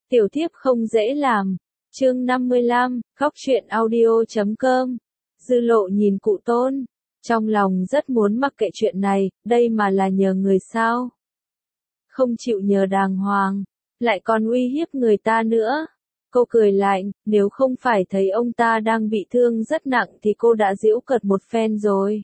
Tiểu thiếp không dễ làm. Chương 55, Khóc Chuyện Audio.com. Dư Lộ nhìn cụ Tôn, trong lòng rất muốn mặc kệ chuyện này, đây mà là nhờ người sao? Không chịu nhờ đàng hoàng, lại còn uy hiếp người ta nữa. Cô cười lạnh, nếu không phải thấy ông ta đang bị thương rất nặng thì cô đã giễu cợt một phen rồi.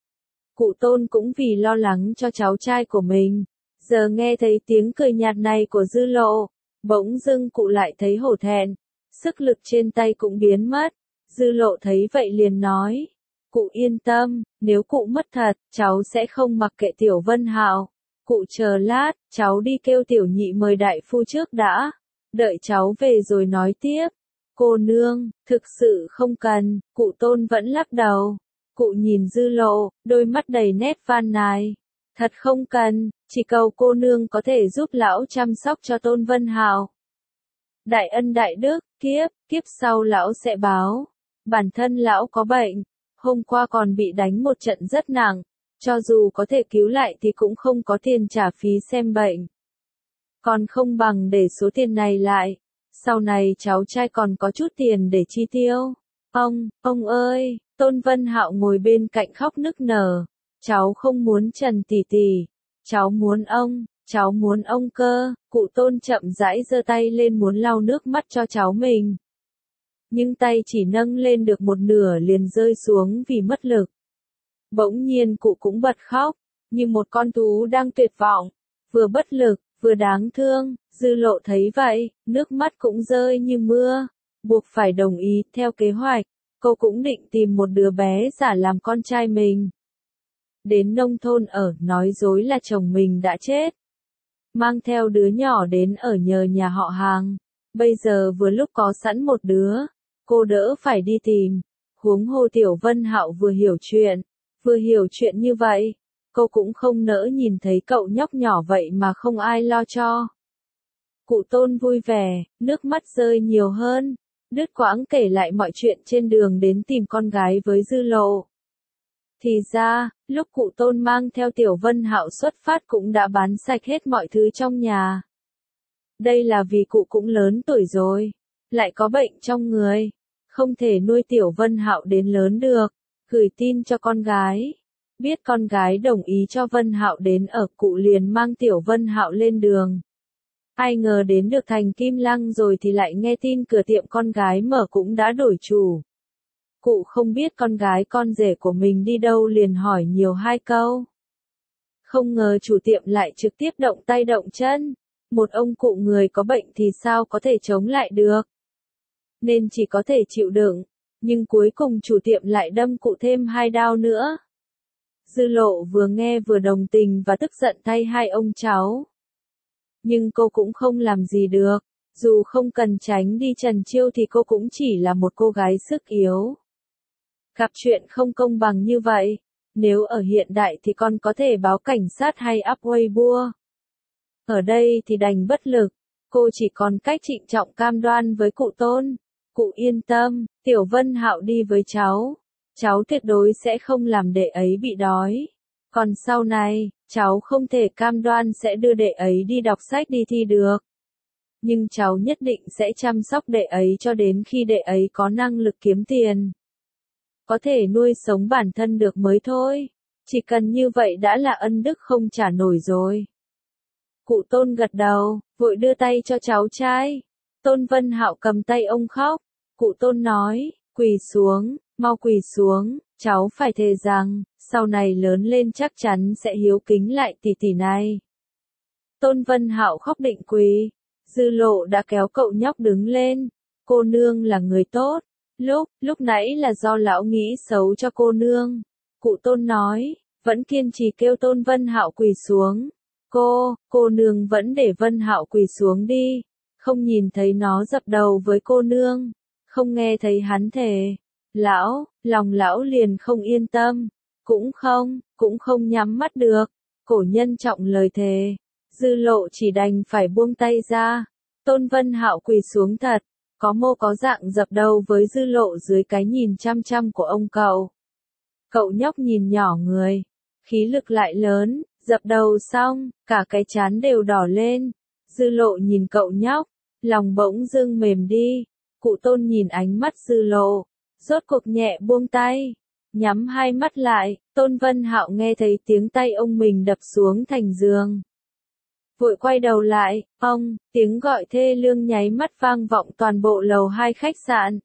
Cụ Tôn cũng vì lo lắng cho cháu trai của mình, giờ nghe thấy tiếng cười nhạt này của Dư Lộ, bỗng dưng cụ lại thấy hổ thẹn, sức lực trên tay cũng biến mất. Dư Lộ thấy vậy liền nói, cụ yên tâm, nếu cụ mất thật, cháu sẽ không mặc kệ Tiểu Vân Hạo. Cụ chờ lát, cháu đi kêu Tiểu Nhị mời đại phu trước đã, đợi cháu về rồi nói tiếp. Cô nương, thực sự không cần, cụ Tôn vẫn lắc đầu. Cụ nhìn Dư Lộ, đôi mắt đầy nét van nài. Thật không cần, chỉ cầu cô nương có thể giúp lão chăm sóc cho Tôn Vân Hạo. Đại ân đại đức, kiếp sau lão sẽ báo. Bản thân lão có bệnh, hôm qua còn bị đánh một trận rất nặng, cho dù có thể cứu lại thì cũng không có tiền trả phí xem bệnh. Còn không bằng để số tiền này lại, sau này cháu trai còn có chút tiền để chi tiêu. Ông ơi, Tôn Vân Hạo ngồi bên cạnh khóc nức nở. Cháu không muốn Trần tỷ tỷ, cháu muốn ông cơ. Cụ Tôn chậm rãi giơ tay lên muốn lau nước mắt cho cháu mình. Nhưng tay chỉ nâng lên được một nửa liền rơi xuống vì mất lực. Bỗng nhiên cụ cũng bật khóc, như một con thú đang tuyệt vọng, vừa bất lực, vừa đáng thương. Dư Lộ thấy vậy, nước mắt cũng rơi như mưa, buộc phải đồng ý. Theo kế hoạch, cô cũng định tìm một đứa bé giả làm con trai mình. Đến nông thôn ở, nói dối là chồng mình đã chết. Mang theo đứa nhỏ đến ở nhờ nhà họ hàng. Bây giờ vừa lúc có sẵn một đứa, cô đỡ phải đi tìm. Huống hồ Tiểu Vân Hạo vừa hiểu chuyện như vậy, cô cũng không nỡ nhìn thấy cậu nhóc nhỏ vậy mà không ai lo cho. Cụ Tôn vui vẻ, nước mắt rơi nhiều hơn, đứt quãng kể lại mọi chuyện trên đường đến tìm con gái với Dư Lộ. Thì ra, lúc cụ Tôn mang theo Tiểu Vân Hạo xuất phát cũng đã bán sạch hết mọi thứ trong nhà. Đây là vì cụ cũng lớn tuổi rồi, lại có bệnh trong người, không thể nuôi Tiểu Vân Hạo đến lớn được, gửi tin cho con gái. Biết con gái đồng ý cho Vân Hạo đến ở, cụ liền mang Tiểu Vân Hạo lên đường. Ai ngờ đến được thành Kim Lăng rồi thì lại nghe tin cửa tiệm con gái mở cũng đã đổi chủ. Cụ không biết con gái con rể của mình đi đâu liền hỏi nhiều hai câu. Không ngờ chủ tiệm lại trực tiếp động tay động chân. Một ông cụ người có bệnh thì sao có thể chống lại được. Nên chỉ có thể chịu đựng. Nhưng cuối cùng chủ tiệm lại đâm cụ thêm 2 đao nữa. Dư Lộ vừa nghe vừa đồng tình và tức giận thay hai ông cháu. Nhưng cô cũng không làm gì được. Dù không cần tránh đi trần chiêu thì cô cũng chỉ là một cô gái sức yếu. Gặp chuyện không công bằng như vậy, nếu ở hiện đại thì con có thể báo cảnh sát hay up Weibo. Ở đây thì đành bất lực, cô chỉ còn cách trịnh trọng cam đoan với cụ Tôn. Cụ yên tâm, Tiểu Vân Hạo đi với cháu tuyệt đối sẽ không làm đệ ấy bị đói. Còn sau này, cháu không thể cam đoan sẽ đưa đệ ấy đi đọc sách đi thi được. Nhưng cháu nhất định sẽ chăm sóc đệ ấy cho đến khi đệ ấy có năng lực kiếm tiền. Có thể nuôi sống bản thân được mới thôi, chỉ cần như vậy đã là ân đức không trả nổi rồi. Cụ Tôn gật đầu, vội đưa tay cho cháu trai. Tôn Vân Hạo cầm tay ông khóc. Cụ Tôn nói, quỳ xuống, mau quỳ xuống, cháu phải thề rằng, sau này lớn lên chắc chắn sẽ hiếu kính lại tỷ tỷ này. Tôn Vân Hạo khóc định quỳ. Dư Lộ đã kéo cậu nhóc đứng lên. Cô nương là người tốt. Lúc nãy là do lão nghĩ xấu cho cô nương. Cụ Tôn nói, vẫn kiên trì kêu Tôn Vân Hạo quỳ xuống. Cô nương vẫn để Vân Hạo quỳ xuống đi. Không nhìn thấy nó dập đầu với cô nương. Không nghe thấy hắn thề. Lòng lão liền không yên tâm. Cũng không nhắm mắt được. Cổ nhân trọng lời thề. Dư Lộ chỉ đành phải buông tay ra. Tôn Vân Hạo quỳ xuống thật. Có mô có dạng dập đầu với Dư Lộ dưới cái nhìn chăm chăm của ông cậu. Cậu nhóc nhìn nhỏ người, khí lực lại lớn, dập đầu xong, cả cái trán đều đỏ lên. Dư Lộ nhìn cậu nhóc, Lòng bỗng dưng mềm đi, cụ Tôn nhìn ánh mắt Dư Lộ, rốt cuộc nhẹ buông tay, nhắm hai mắt lại, Tôn Vân Hạo nghe thấy tiếng tay ông mình đập xuống thành giường. Vội quay đầu lại, tiếng gọi thê lương nháy mắt vang vọng toàn bộ lầu 2 khách sạn.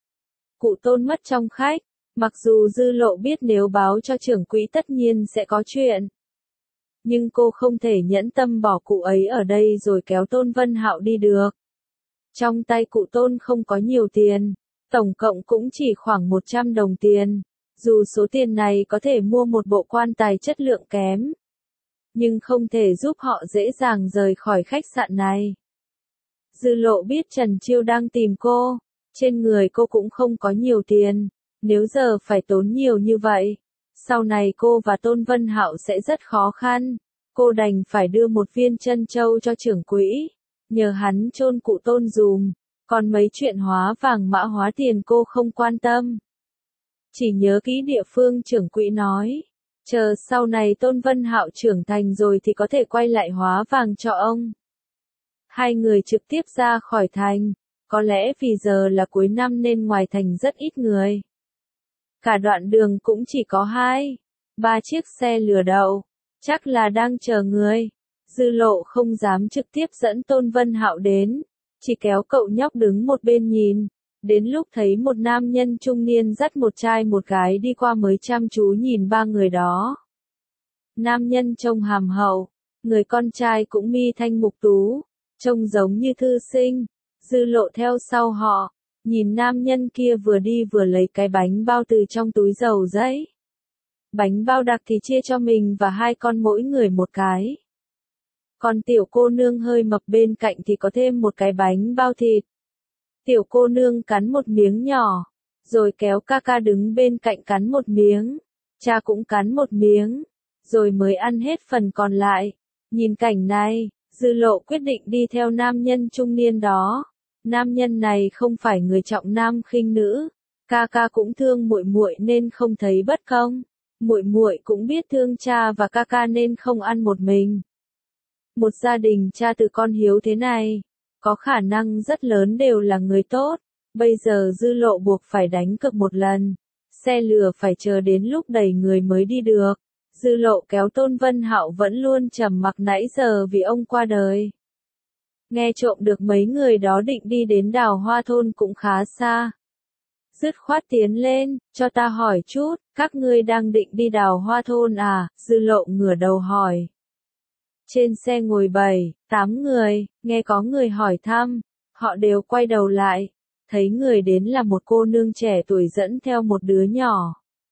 Cụ Tôn mất trong khách, mặc dù Dư Lộ biết nếu báo cho trưởng quỹ tất nhiên sẽ có chuyện. Nhưng cô không thể nhẫn tâm bỏ cụ ấy ở đây rồi kéo Tôn Vân Hạo đi được. Trong tay cụ Tôn không có nhiều tiền, tổng cộng cũng chỉ khoảng 100 đồng tiền. Dù số tiền này có thể mua một bộ quan tài chất lượng kém, nhưng không thể giúp họ dễ dàng rời khỏi khách sạn này. Dư Lộ biết Trần Chiêu đang tìm cô, trên người cô cũng không có nhiều tiền, nếu giờ phải tốn nhiều như vậy, sau này cô và Tôn Vân Hạo sẽ rất khó khăn. Cô đành phải đưa một viên trân châu cho trưởng quỹ, nhờ hắn chôn cụ Tôn dùm, còn mấy chuyện hóa vàng mã hóa tiền cô không quan tâm. Chỉ nhớ kỹ địa phương trưởng quỹ nói, chờ sau này Tôn Vân Hạo trưởng thành rồi thì có thể quay lại hóa vàng cho ông. Hai người trực tiếp ra khỏi thành, có lẽ vì giờ là cuối năm nên ngoài thành rất ít người. Cả đoạn đường cũng chỉ có 2-3 chiếc xe lừa đậu, chắc là đang chờ người. Dư Lộ không dám trực tiếp dẫn Tôn Vân Hạo đến, chỉ kéo cậu nhóc đứng một bên nhìn. Đến lúc thấy một nam nhân trung niên dắt một trai một gái đi qua mới chăm chú nhìn ba người đó. Nam nhân trông hàm hậu, người con trai cũng mi thanh mục tú, trông giống như thư sinh. Dư Lộ theo sau họ, nhìn nam nhân kia vừa đi vừa lấy cái bánh bao từ trong túi dầu giấy. Bánh bao đặc thì chia cho mình và hai con mỗi người một cái. Còn tiểu cô nương hơi mập bên cạnh thì có thêm một cái bánh bao thịt. Tiểu cô nương cắn một miếng nhỏ, rồi kéo ca ca đứng bên cạnh cắn một miếng, cha cũng cắn một miếng, rồi mới ăn hết phần còn lại. Nhìn cảnh này, Dư Lộ quyết định đi theo nam nhân trung niên đó. Nam nhân này không phải người trọng nam khinh nữ, ca ca cũng thương muội muội nên không thấy bất công, muội muội cũng biết thương cha và ca ca nên không ăn một mình. Một gia đình cha từ con hiếu thế này, có khả năng rất lớn đều là người tốt. Bây giờ Dư Lộ buộc phải đánh cược một lần, xe lừa phải chờ đến lúc đầy người mới đi được. Dư Lộ kéo Tôn Vân Hạo vẫn luôn trầm mặc nãy giờ vì ông qua đời. Nghe trộm được mấy người đó định đi đến Đào Hoa thôn cũng khá xa. Dứt khoát tiến lên, cho ta hỏi chút, các ngươi đang định đi Đào Hoa thôn à? Dư Lộ ngửa đầu hỏi. Trên xe ngồi 7-8 người, nghe có người hỏi thăm, họ đều quay đầu lại, thấy người đến là một cô nương trẻ tuổi dẫn theo một đứa nhỏ.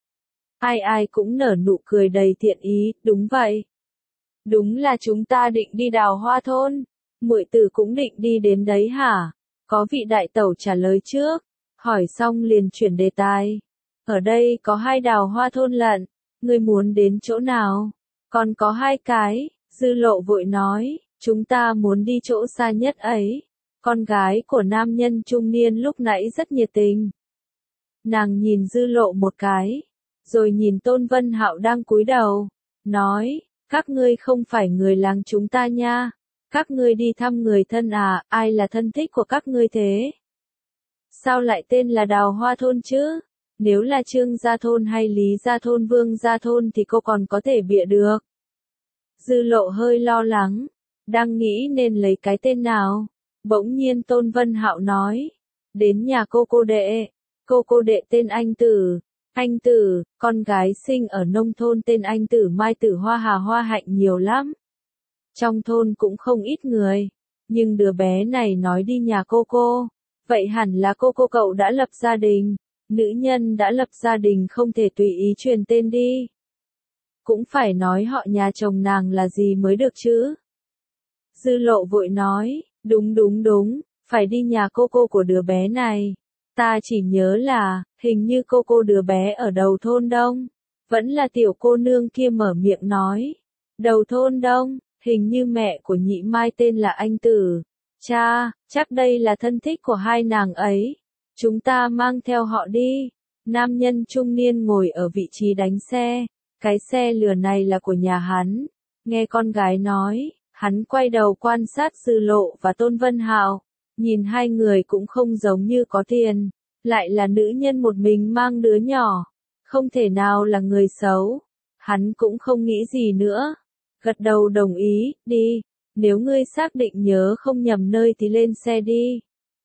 Ai ai cũng nở nụ cười đầy thiện ý, đúng vậy. Đúng là chúng ta định đi Đào Hoa thôn, muội tử cũng định đi đến đấy hả? Có vị đại tẩu trả lời trước, hỏi xong liền chuyển đề tài. Ở đây có 2 Đào Hoa thôn lận, ngươi muốn đến chỗ nào? Còn có 2 cái. Dư Lộ vội nói, chúng ta muốn đi chỗ xa nhất ấy. Con gái của nam nhân trung niên lúc nãy rất nhiệt tình. Nàng nhìn Dư Lộ một cái, rồi nhìn Tôn Vân Hạo đang cúi đầu, nói, các ngươi không phải người làng chúng ta nha. Các ngươi đi thăm người thân à, ai là thân thích của các ngươi thế? Sao lại tên là Đào Hoa thôn chứ? Nếu là Trương Gia thôn hay Lý Gia thôn, Vương Gia thôn thì cô còn có thể bịa được. Dư Lộ hơi lo lắng, đang nghĩ nên lấy cái tên nào. Bỗng nhiên Tôn Vân Hạo nói, đến nhà cô đệ tên Anh Tử, con gái sinh ở nông thôn tên Anh Tử, Mai Tử, Hoa Hà, Hoa Hạnh nhiều lắm. Trong thôn cũng không ít người, nhưng đứa bé này nói đi nhà cô, vậy hẳn là cô cậu đã lập gia đình. Nữ nhân đã lập gia đình không thể tùy ý truyền tên đi. Cũng phải nói họ nhà chồng nàng là gì mới được chứ. Dư Lộ vội nói, đúng, phải đi nhà cô của đứa bé này. Ta chỉ nhớ là, hình như cô đứa bé ở đầu thôn Đông. Vẫn là tiểu cô nương kia mở miệng nói. Đầu thôn Đông, hình như mẹ của nhị Mai tên là Anh Tử. Cha, chắc đây là thân thích của 2 nàng ấy. Chúng ta mang theo họ đi. Nam nhân trung niên ngồi ở vị trí đánh xe. Cái xe lừa này là của nhà hắn. Nghe con gái nói, hắn quay đầu quan sát Dư Lộ và Tôn Vân Hạo. Nhìn hai người cũng không giống như có tiền, lại là nữ nhân một mình mang đứa nhỏ, không thể nào là người xấu. Hắn cũng không nghĩ gì nữa, gật đầu đồng ý, đi, nếu ngươi xác định nhớ không nhầm nơi thì lên xe đi.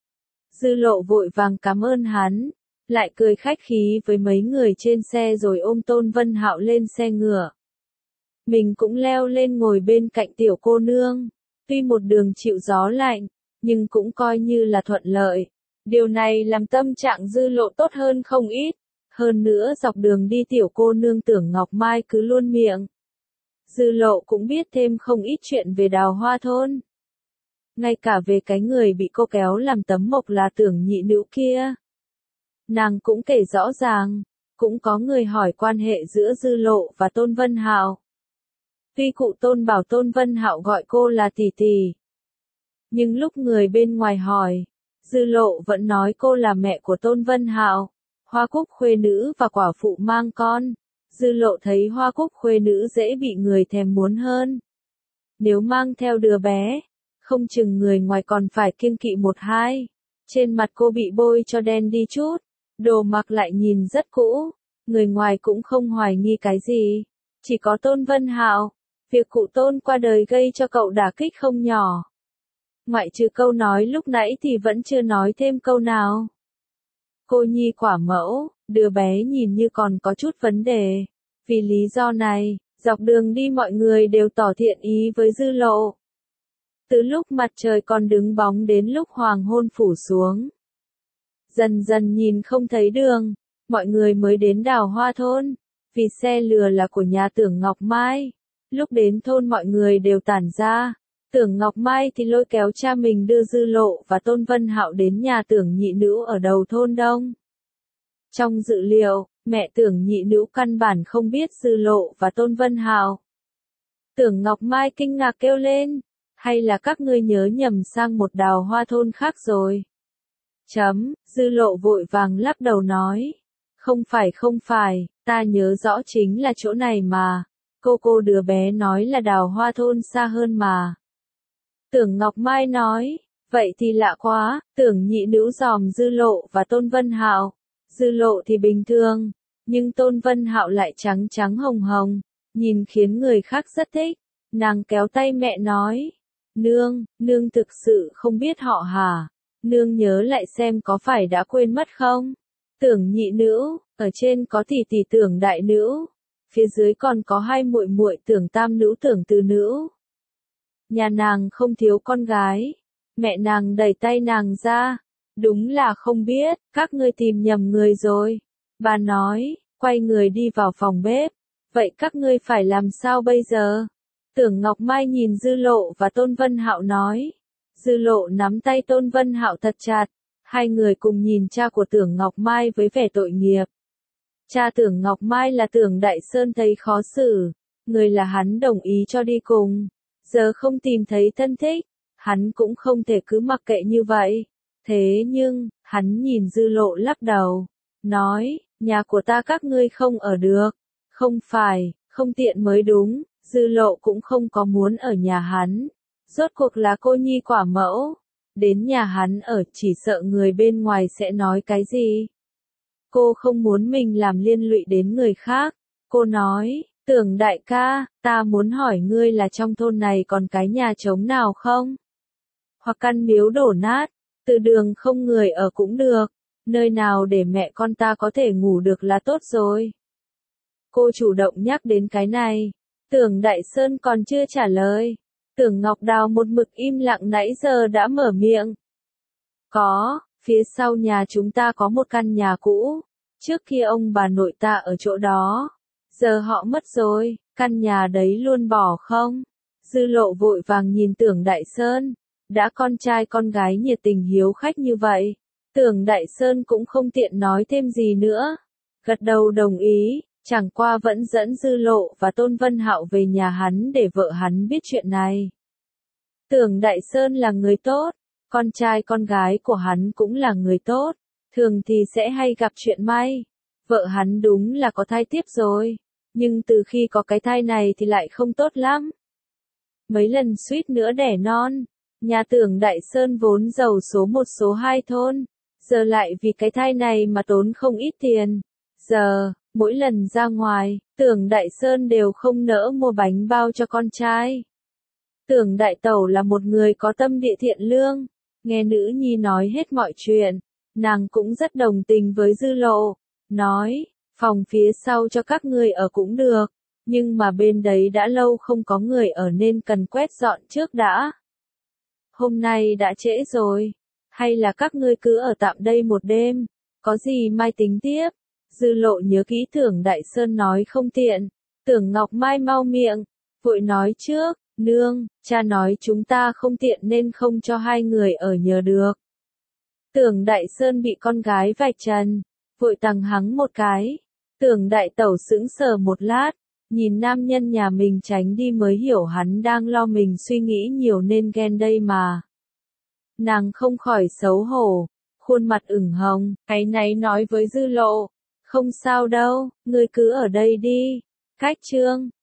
Dư Lộ vội vàng cảm ơn hắn, lại cười khách khí với mấy người trên xe rồi ôm Tôn Vân Hạo lên xe ngựa. Mình cũng leo lên ngồi bên cạnh tiểu cô nương, tuy một đường chịu gió lạnh, nhưng cũng coi như là thuận lợi. Điều này làm tâm trạng Dư Lộ tốt hơn không ít. Hơn nữa dọc đường đi tiểu cô nương Tưởng Ngọc Mai cứ luôn miệng. Dư Lộ cũng biết thêm không ít chuyện về Đào Hoa thôn. Ngay cả về cái người bị cô kéo làm tấm mộc là Tưởng nhị nữ kia. Nàng cũng kể rõ ràng, cũng có người hỏi quan hệ giữa Dư Lộ và Tôn Vân Hạo. Tuy cụ Tôn bảo Tôn Vân Hạo gọi cô là tỷ tỷ, nhưng lúc người bên ngoài hỏi, Dư Lộ vẫn nói cô là mẹ của Tôn Vân Hạo, Hoa Cúc khuê nữ và quả phụ mang con. Dư Lộ thấy Hoa Cúc khuê nữ dễ bị người thèm muốn hơn. Nếu mang theo đứa bé, không chừng người ngoài còn phải kiêng kỵ một hai. Trên mặt cô bị bôi cho đen đi chút, đồ mặc lại nhìn rất cũ, người ngoài cũng không hoài nghi cái gì. Chỉ có Tôn Vân Hạo, việc cụ Tôn qua đời gây cho cậu đả kích không nhỏ. Ngoại trừ câu nói lúc nãy thì vẫn chưa nói thêm câu nào. Cô nhi quả mẫu, đứa bé nhìn như còn có chút vấn đề. Vì lý do này, dọc đường đi mọi người đều tỏ thiện ý với Dư Lộ. Từ lúc mặt trời còn đứng bóng đến lúc hoàng hôn phủ xuống. Dần dần nhìn không thấy đường, mọi người mới đến Đào Hoa thôn. Vì xe lừa là của nhà Tưởng Ngọc Mai. Lúc đến thôn mọi người đều tản ra. Tưởng Ngọc Mai thì lôi kéo cha mình đưa Dư Lộ và Tôn Vân Hạo đến nhà Tưởng nhị nữ ở đầu thôn đông. Trong dự liệu, mẹ Tưởng nhị nữ căn bản không biết Dư Lộ và Tôn Vân Hạo. Tưởng Ngọc Mai kinh ngạc kêu lên, hay là các ngươi nhớ nhầm sang một Đào Hoa thôn khác rồi. Dư Lộ vội vàng lắc đầu nói, không phải, ta nhớ rõ chính là chỗ này mà, cô đứa bé nói là Đào Hoa thôn xa hơn mà. Tưởng Ngọc Mai nói, vậy thì lạ quá. Tưởng nhị nữ dòm Dư Lộ và Tôn Vân Hạo. Dư Lộ thì bình thường, nhưng Tôn Vân Hạo lại trắng trắng hồng hồng, nhìn khiến người khác rất thích. Nàng kéo tay mẹ nói, nương thực sự không biết họ hả? Nương nhớ lại xem có phải đã quên mất không? Tưởng nhị nữ, ở trên có tỷ tỷ Tưởng đại nữ, phía dưới còn có hai muội muội Tưởng tam nữ Tưởng tứ nữ. Nhà nàng không thiếu con gái. Mẹ nàng đẩy tay nàng ra. Đúng là không biết, các ngươi tìm nhầm người rồi. Bà nói, quay người đi vào phòng bếp. Vậy các ngươi phải làm sao bây giờ? Tưởng Ngọc Mai nhìn Dư Lộ và Tôn Vân Hạo nói. Dư Lộ nắm tay Tôn Vân Hạo thật chặt. Hai người cùng nhìn cha của Tưởng Ngọc Mai với vẻ tội nghiệp. Cha Tưởng Ngọc Mai là Tưởng Đại Sơn thấy khó xử. Người là hắn đồng ý cho đi cùng. Giờ không tìm thấy thân thích, hắn cũng không thể cứ mặc kệ như vậy. Thế nhưng, hắn nhìn Dư Lộ lắc đầu, nói, nhà của ta các ngươi không ở được. Không phải, không tiện mới đúng, Dư Lộ cũng không có muốn ở nhà hắn. Rốt cuộc là cô nhi quả mẫu. Đến nhà hắn ở chỉ sợ người bên ngoài sẽ nói cái gì. Cô không muốn mình làm liên lụy đến người khác. Cô nói, Tưởng đại ca, ta muốn hỏi ngươi là trong thôn này còn cái nhà trống nào không? Hoặc căn miếu đổ nát, từ đường không người ở cũng được, nơi nào để mẹ con ta có thể ngủ được là tốt rồi. Cô chủ động nhắc đến cái này, Tưởng Đại Sơn còn chưa trả lời. Tưởng Ngọc Đào một mực im lặng nãy giờ đã mở miệng. Có, phía sau nhà chúng ta có một căn nhà cũ, trước kia ông bà nội ta ở chỗ đó. Giờ họ mất rồi, căn nhà đấy luôn bỏ không? Dư Lộ vội vàng nhìn Tưởng Đại Sơn, đã con trai con gái nhiệt tình hiếu khách như vậy. Tưởng Đại Sơn cũng không tiện nói thêm gì nữa. Gật đầu đồng ý, chẳng qua vẫn dẫn Dư Lộ và Tôn Vân Hạo về nhà hắn để vợ hắn biết chuyện này. Tưởng Đại Sơn là người tốt, con trai con gái của hắn cũng là người tốt, thường thì sẽ hay gặp chuyện may. Vợ hắn đúng là có thai tiếp rồi, nhưng từ khi có cái thai này thì lại không tốt lắm. Mấy lần suýt nữa đẻ non, Nhà Tưởng Đại Sơn vốn giàu số một số hai thôn, giờ lại vì cái thai này mà tốn không ít tiền. Giờ, mỗi lần ra ngoài, Tưởng Đại Sơn đều không nỡ mua bánh bao cho con trai. Tưởng Đại Tẩu là một người có tâm địa thiện lương, nghe nữ nhi nói hết mọi chuyện, nàng cũng rất đồng tình với Dư Lộ, nói, phòng phía sau cho các người ở cũng được, nhưng mà bên đấy đã lâu không có người ở nên cần quét dọn trước đã. Hôm nay đã trễ rồi, hay là các ngươi cứ ở tạm đây một đêm, có gì mai tính tiếp. Dư Lộ nhớ kỹ Tưởng Đại Sơn nói không tiện, Tưởng Ngọc Mai mau miệng, vội nói trước, nương, cha nói chúng ta không tiện nên không cho hai người ở nhờ được. Tưởng Đại Sơn bị con gái vạch trần, vội tằng hắng một cái. Tưởng Đại Tẩu sững sờ một lát, nhìn nam nhân nhà mình tránh đi mới hiểu hắn đang lo mình suy nghĩ nhiều nên ghen đây mà. Nàng không khỏi xấu hổ, khuôn mặt ửng hồng, áy náy nói với Dư Lộ, không sao đâu, ngươi cứ ở đây đi. Cách Trương